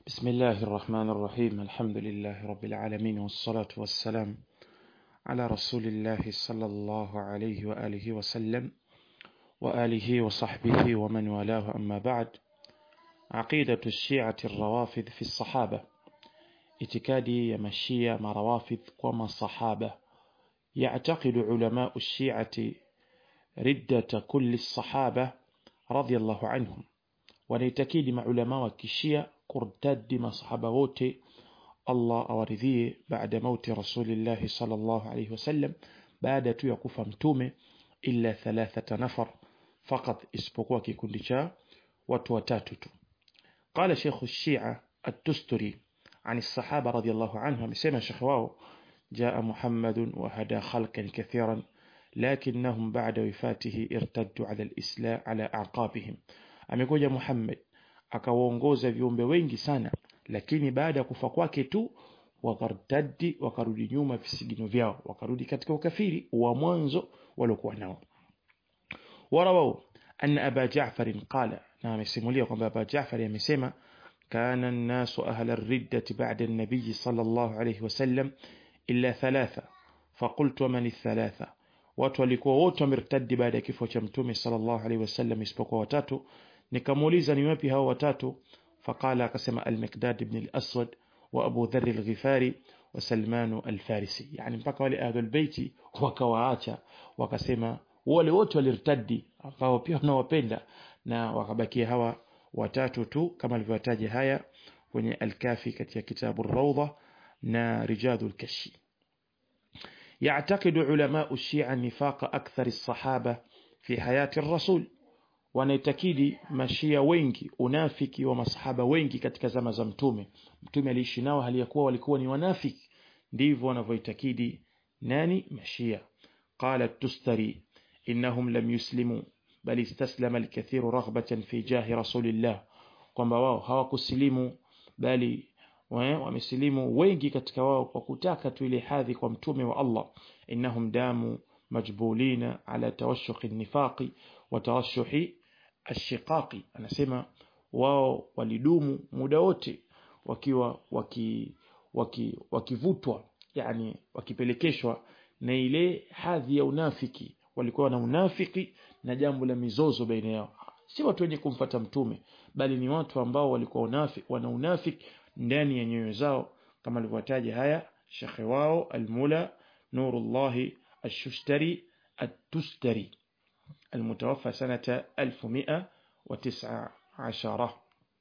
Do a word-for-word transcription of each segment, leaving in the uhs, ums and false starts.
بسم الله الرحمن الرحيم. الحمد لله رب العالمين، والصلاة والسلام على رسول الله صلى الله عليه وآله وسلم وآله وصحبه ومن والاه، أما بعد. عقيدة الشيعة الروافض في الصحابة، اعتقادي يمشي مع روافض وما الصحابة. يعتقد علماء الشيعة ردة كل الصحابة رضي الله عنهم، ونعتقد مع علماء الشيعة kurtadi masahaba wote Allah awaridhie baada mauti Rasulillah sallallahu alayhi wasallam, baada tu ya kufa mtume, illa thalathata nafar faqat, isipokuwa kikundi cha watu watatu tu. Qala Sheikh al-Shia at-Tusturi عن الصحابة رضي الله عنهم، amesema Sheikh wao, جاء محمد وهدى خلقا كثيرا لكنهم بعد وفاته ارتدوا على الإسلام على أعقابهم. amekuja Muhammad akawaongoza viumbe wengi sana, lakini baada ya kufa kwake tu wakartadi, wakarudi nyuma visigino vyao, wakarudi katika ukafiri wa mwanzo waliokuwa nao. Warawau anna Aba Ja'far qala, na amesimulia kwamba Aba Ja'far amesema, kana an-nasu ahla ar-riddati ba'da an-nabiy sallallahu alayhi wasallam illa thalatha faqultu man ath-thalatha, watu walikuwa wote wamertadi baada ya kifo cha mtume sallallahu alayhi wasallam isipokuwa watatu. Nikamuuliza ni wapi hao watatu? Faqala, akasema al-Miqdad ibn al-Aswad wa Abu Dharr al-Ghifari wa Salman al-Farisi. Yani mpaka wale ahlul baiti wakawaacha, wakasema wale wote walirtadi ambao pia wanawapenda, na wakabakia hawa watatu tu, kama alivyotaja haya kwenye al-Kafi katika kitabu ar-Rawda na Rijadul Kashi. يعتقد علماء الشيعة نفاق أكثر الصحابة في حياة الرسول، wanaitakidi mashia wengi unafiki wa masahaba wengi katika zama za mtume. Mtume aliishi nao hali ya kuwa walikuwa ni wanafiki, ndivyo wanavyoitakidi nani? Mashia. Qala at-Tustari innahum lam yuslimu bal istaslama al-kathiru raghbatan fi jahi rasulillah, kwamba wao hawakusilimu bali wamesilimu wengi katika wao kwa kutaka tu ile hadhi kwa mtume wa Allah. Innahum damu majbulina ala tawashuq an-nifaqi wa tarashuhi ashiqaqi, anasema wao walidumu muda wote wakiwa waki waki wakivutwa, yani wakipelekeshwa na ile hadhi ya unafiki. Walikuwa na unafiki na jambo la mizozo baina yao, si watu wenye kumfuata mtume, bali ni watu ambao walikuwa unafiki, wana unafiki ndani ya nyoyo zao, kama alivyotaja haya Sheikh wao al-Mula Nurullah al-Shushtari at-Tustari المتوفى سنة ألف ومئة وتسعة عشر.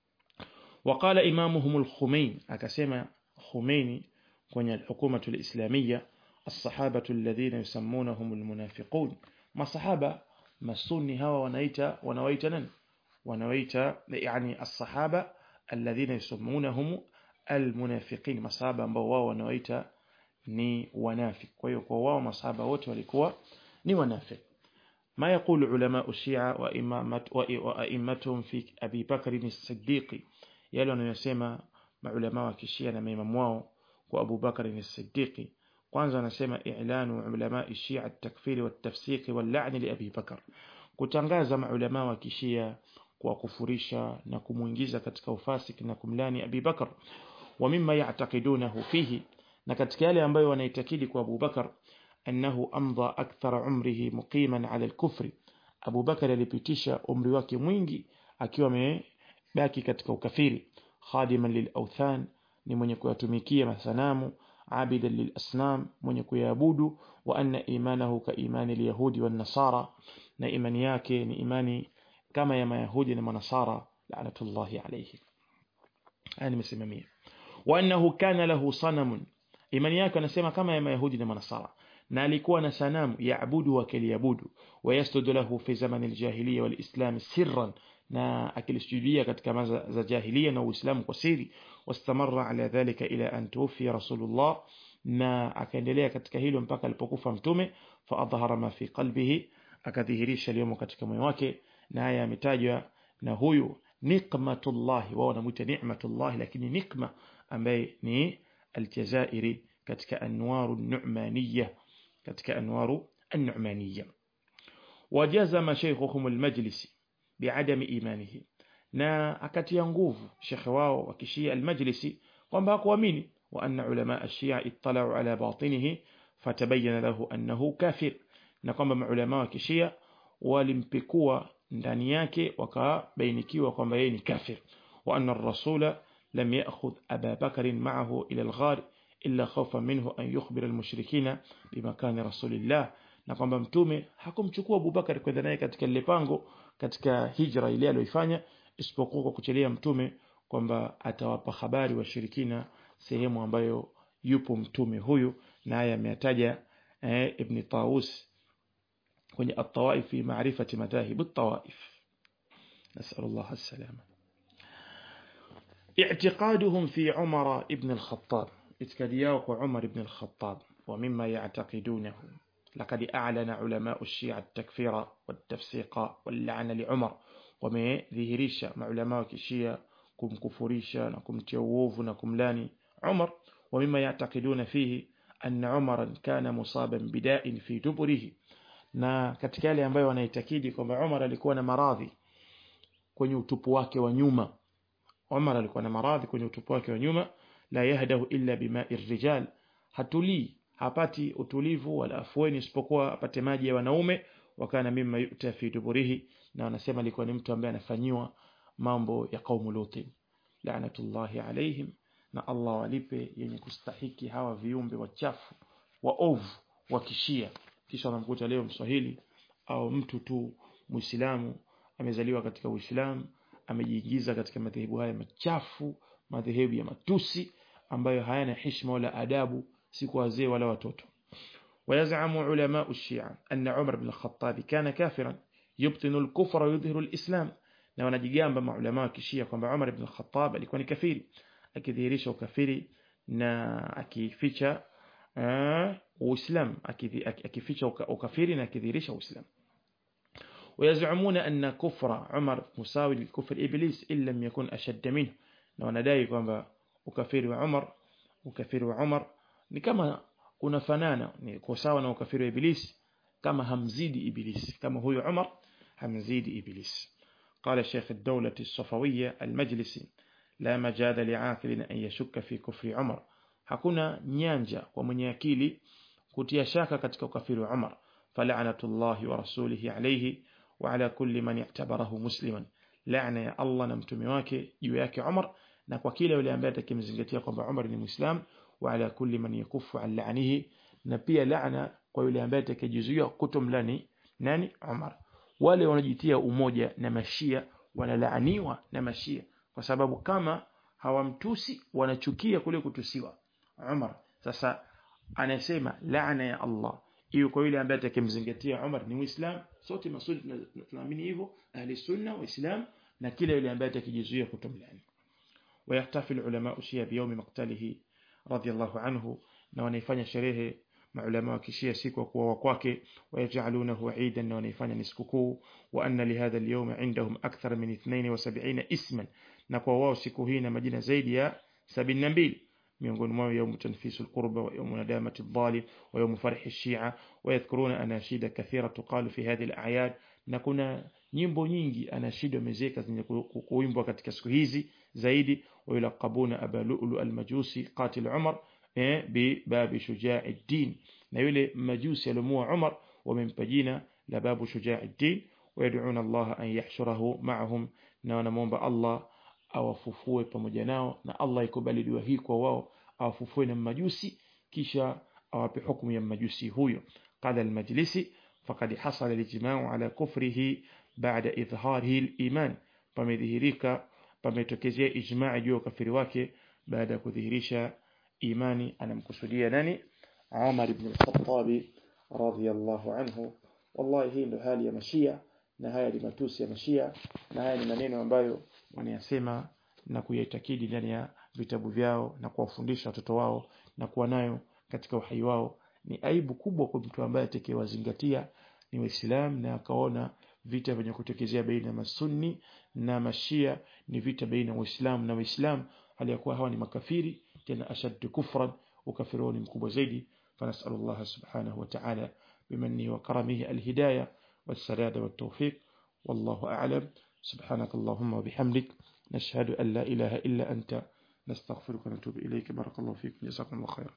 وقال إمامهم الخميني، أكسم خميني كون الحكومة الإسلامية، الصحابة الذين يسمونهم المنافقون، ما صحابة ما السني هوا ونويتا ونويتنا ونويتا، يعني الصحابة الذين يسمونهم المنافقين، ما صحابة مبوا ونويتا ني ونافق، ويقوا ما صحابة wote walikuwa ni wanafik. ما يقول علماء الشيعة وأئمتهم في أبي بكر الصديق، يلون يسمى مع علماء الشيعة لما يمموا وأبو بكر الصديق. kwanza nasema إعلان علماء الشيعة التكفير والتفسيق واللعن لأبي بكر، kutangaza maulama wa kishia kwa kufurisha na kumuingiza katika ufasik na kumlani Abi Bakar. Wa mimma ya'taqidunahu fihi, na katika yale ambayo wanaitakidi kwa Abu Bakar, أنه أمضى أكثر عمره مقيما على الكفر، أبو بكر alipitisha umri wake mwingi akiwa amebaki katika ukafiri. Khadiman lilawthan, ni mwenye kuyatumikia masanamu. Abidan lilasnam, mwenye kuabudu. Wa anna imanahu ka imani alyahudi wan nasara, na imani yake ni imani kama ya mayahudi na manasara la'natullahi alayhi. Ani msimamia. Wa annahu kana lahu sanamun, imani yake anasema kama ya mayahudi na manasara, na alikuwa na sanamu yaabudu wakiliabudu. Wayasjudu lahu fi zaman aljahiliya walislam sirran, na akilisujudia katika maza za jahiliya na uislamu kwa siri. Wastamarra ala dhalika ila an tuwfi rasulullah, na akaendelea katika hilo mpaka alipokufa mtume. Fa adhhara ma fi qalbihi, akadhihirisha aliyomo katika moyo wake. Na haya yametajwa na huyu Niqmatullah, wao wanamuita Ni'matullah, lakini Niqma ambaye ni Aljazairi katika Anwaru an-Nu'maniyya, katika Anwaru an-Nu'maniyya. Wajazama shaykhuhum al-Majlisi bi'adami imanihi, na akatia nguvu shekhe wao wa kishia al-Majlisi kwamba hakuamini, wa anna ulama ash-Shia ittalau ala batinihi fatabayyana lahu annahu kafir, na kwamba maulama wa kishia walimpekua ndani yake wakabainikiwa kwamba yeye ni kafir. Wa anna ar-rasula lam ya'khudh Aba Bakr ma'ahu ila al-ghar illa khawfan minhu an yukhbira al-mushrikina bimakani rasulillah, na kwamba mtume hakumchukua Abu Bakar kwenda naye katika ile pango katika hijra ile aliyoifanya, isipokuwa kwa kuchelea mtume kwamba atawapa habari washirikina sehemu ambayo yupo mtume huyu. Na haya ameyataja eh, Ibn Tawus kwenye at-Tawaif fi ma'rifati madahib at-Tawaif. Nas'alullah as-salama. اعتقادهم في عمر ابن الخطاب، اتكادياو عمر ابن الخطاب، ومما يعتقدونه لقد أعلن علماء الشيعة التكفير والتفسيق واللعن لعمر، ومذهريش مع علماء الشيعة كم كفريش نكم تيووف نكم لاني عمر. ومما يعتقدون فيه أن عمرا كان مصابا بداء في دبره، na katika yale ambayo wanaitakidi kwamba Umar alikuwa na maradhi kwenye utupu wake wa nyuma. Umar alikuwa na maradhi kwenye utupu wake wa nyuma, la yahdahu illa bima'i rijal, hatuli hapati utulivu wala afueni isipokuwa apate maji ya wanaume. Wakana mimma yu'ta fi duburihi, na wanasema alikuwa ni mtu ambaye anafanyiwa mambo ya kaumu Lut, la'natullahi alayhim, na Allah walipe yenye kustahiki hawa viumbe wachafu waovu wa kishia. Kisha unamkuta leo Mswahili au mtu tu Muislamu amezaliwa katika Uislamu amejiingiza katika madhehebu haya machafu, madhehebu ya matusi ambayo hayana heshima wala adabu, si kwa wazee wala watoto. ويزعم علماء الشيعة أن عمر بن الخطاب كان كافرا يبطن الكفر ويظهر الإسلام، na wanajigamba maulama wa kishia kwamba Umar ibn al-Khattab alikuwa ni kafiri, akidhihirisha ukafiri na akificha uislamu, akificha ukafiri na akidhihirisha uislamu. ويزعمون أن كفر عمر مساوي لكفر إبليس إن لم يكن أشد منه، na wanadai kwamba ukafiri wa Umar ukafiri wa Umar ni kama unafanana, ni kwa sawa na ukafiri wa Iblis, kama hamzidi Iblis, kama huyo Umar hamzidi Iblis. قال الشيخ الدولة الصفوية المجلسي: لا مجال لعاقل أن يشك في كفر عمر، hakuna nyanja kwa mwenye akili kutia shaka katika ukafiri wa Umar. فلعنة wa rasulihi alayhi wa ala kulli man i'tabarahu musliman, laana ya Allah na mtume wake juu yake Umar, na kwa kila yule ambaye atakimzingatia kwamba Umar ni Muislam, wa ala kulli man yakufu an la'nihi, na pia laana kwa yule ambaye atakayejizuia kutomlani nani Umar. Wale wanajitia umoja na mashia wanalaaniwa na mashia, kwa sababu kama hawamtusi wanachukia kule kutusiwa Umar. Sasa anasema laana ya Allah hiyo kwa yule ambaye atakimzingatia Umar ni Muislam. Sote masudi tunaamini hivyo, ahli sunna wa Islam, na kila yule ambaye atakijizuia kutomlani. ويحتفل علماء الشيعة بيوم مقتله رضي الله عنه، na wanaifanya sherehe maulama wa kishia siku ya kuuawa kwake. ويجعلونه عيدا، na wanaifanya ni sikukuu. وأن لهذا اليوم عندهم أكثر من اثنين وسبعين اسما، na kwa wao siku hii na majina zaidi ya sabini na mbili. miongoni mwao يوم تنفيس القربة ويوم ندامة الظالم ويوم فرح الشيعة. ويذكرون أناشيد كثيرة تقال في هذه الأعياد، na kuna nyimbo nyingi anashido mezeka zenye kuimbwa katika siku hizi zaidi. ويلقبون أبا لؤلؤ المجوسي قاتل عمر بباب شجاع الدين، na yule majusi alomua Umar wamempa jina la babu shujaa ad-din. ويدعون الله أن يحشره معهم، na wanamuomba Allah awafufue pamoja nao, na Allah ikubali dua hii kwa wao, awafufue na majusi kisha awape hukumu ya majusi huyo. قال المجلسي: فقد حصل الاجماع على كفره بعد إظهاره الإيمان، pamedhihirika pametokezea ijmaa juu ya kafiri wake baada ya kudhihirisha imani. Anamkusudia nani? Umar ibn al-Khattab radhiyallahu anhu. Wallahi hii ndio hali ya mashia, na haya ni matusi ya mashia, na haya ni maneno ambayo wanayasema na kuyaitakidi ndani ya vitabu vyao na kuwafundisha watoto wao na kuwa nayo katika uhai wao. Ni aibu kubwa kwa mtu ambaye atakayewazingatia ni Waislamu na akaona vita vyenye kutokezea baina ya masunni na mashia ni vita baina ya Waislamu na Waislamu, hali ya kuwa hawa ni makafiri, tena ashaddu kufran, ukafiri ni mkubwa zaidi. Fanasallallahu subhanahu wa ta'ala bimannihi wa karamihi alhidayah والسداد والتوفيق، والله أعلم. سبحانك اللهم وبحمدك نشهد أن لا إله إلا أنت نستغفرك ونتوب إليك. بارك الله فيكم، جزاكم الله خيرا.